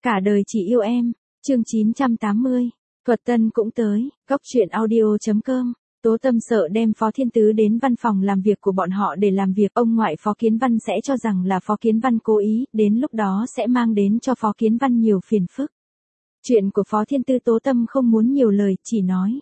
Cả đời chỉ yêu em. Chương 980. Thuật Tân cũng tới. Góc truyện audio.com. Tố Tâm sợ đem Phó Thiên Tứ đến văn phòng làm việc của bọn họ để làm việc, ông ngoại Phó Kiến Văn sẽ cho rằng là Phó Kiến Văn cố ý, đến lúc đó sẽ mang đến cho Phó Kiến Văn nhiều phiền phức. Chuyện của Phó Thiên Tứ Tố Tâm không muốn nhiều lời, chỉ nói.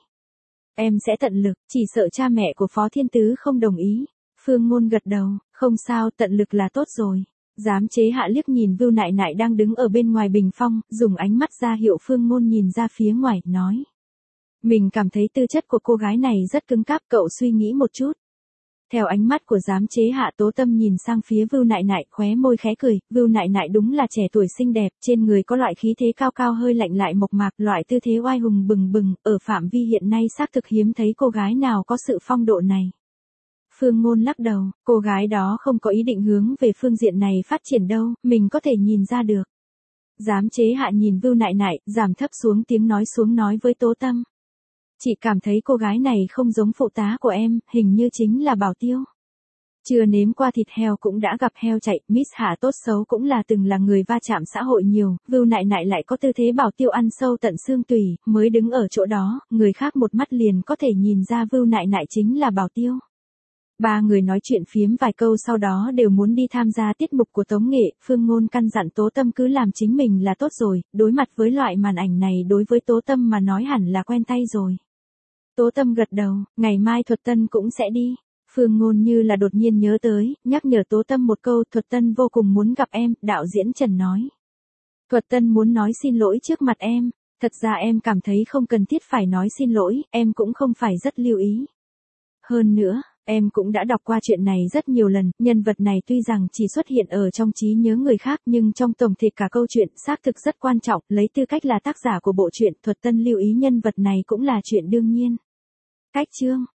Em sẽ tận lực, chỉ sợ cha mẹ của Phó Thiên Tứ không đồng ý. Phương Ngôn gật đầu, không sao, tận lực là tốt rồi. Giám chế Hạ liếc nhìn Vưu Nại Nại đang đứng ở bên ngoài bình phong, dùng ánh mắt ra hiệu Phương Ngôn nhìn ra phía ngoài, nói. Mình cảm thấy tư chất của cô gái này rất cứng cáp, cậu suy nghĩ một chút. Theo ánh mắt của giám chế Hạ, Tố Tâm nhìn sang phía Vưu Nại Nại, khóe môi khẽ cười. Vưu Nại Nại đúng là trẻ tuổi xinh đẹp, trên người có loại khí thế cao cao hơi lạnh lại mộc mạc, loại tư thế oai hùng bừng bừng, ở phạm vi hiện nay xác thực hiếm thấy cô gái nào có sự phong độ này. Phương Ngôn lắc đầu, cô gái đó không có ý định hướng về phương diện này phát triển đâu, mình có thể nhìn ra được. Giám chế Hạ nhìn Vưu Nại Nại, giảm thấp xuống tiếng nói xuống nói với Tố Tâm. Chị cảm thấy cô gái này không giống phụ tá của em, hình như chính là Bảo Tiêu. Chưa nếm qua thịt heo cũng đã gặp heo chạy, Miss Hạ tốt xấu cũng là từng là người va chạm xã hội nhiều, Vưu Nại Nại lại có tư thế Bảo Tiêu ăn sâu tận xương tủy, mới đứng ở chỗ đó, người khác một mắt liền có thể nhìn ra Vưu Nại Nại chính là Bảo Tiêu. Ba người nói chuyện phiếm vài câu sau đó đều muốn đi tham gia tiết mục của tống nghệ, Phương Ngôn căn dặn Tố Tâm cứ làm chính mình là tốt rồi, đối mặt với loại màn ảnh này đối với Tố Tâm mà nói hẳn là quen tay rồi. Tố Tâm gật đầu, ngày mai Thuật Tân cũng sẽ đi. Phương Ngôn như là đột nhiên nhớ tới, nhắc nhở Tố Tâm một câu, Thuật Tân vô cùng muốn gặp em, đạo diễn Trần nói. Thuật Tân muốn nói xin lỗi trước mặt em, thật ra em cảm thấy không cần thiết phải nói xin lỗi, em cũng không phải rất lưu ý. Hơn nữa, em cũng đã đọc qua chuyện này rất nhiều lần, nhân vật này tuy rằng chỉ xuất hiện ở trong trí nhớ người khác nhưng trong tổng thể cả câu chuyện xác thực rất quan trọng, lấy tư cách là tác giả của bộ truyện, Thuật Tân lưu ý nhân vật này cũng là chuyện đương nhiên. Cách chương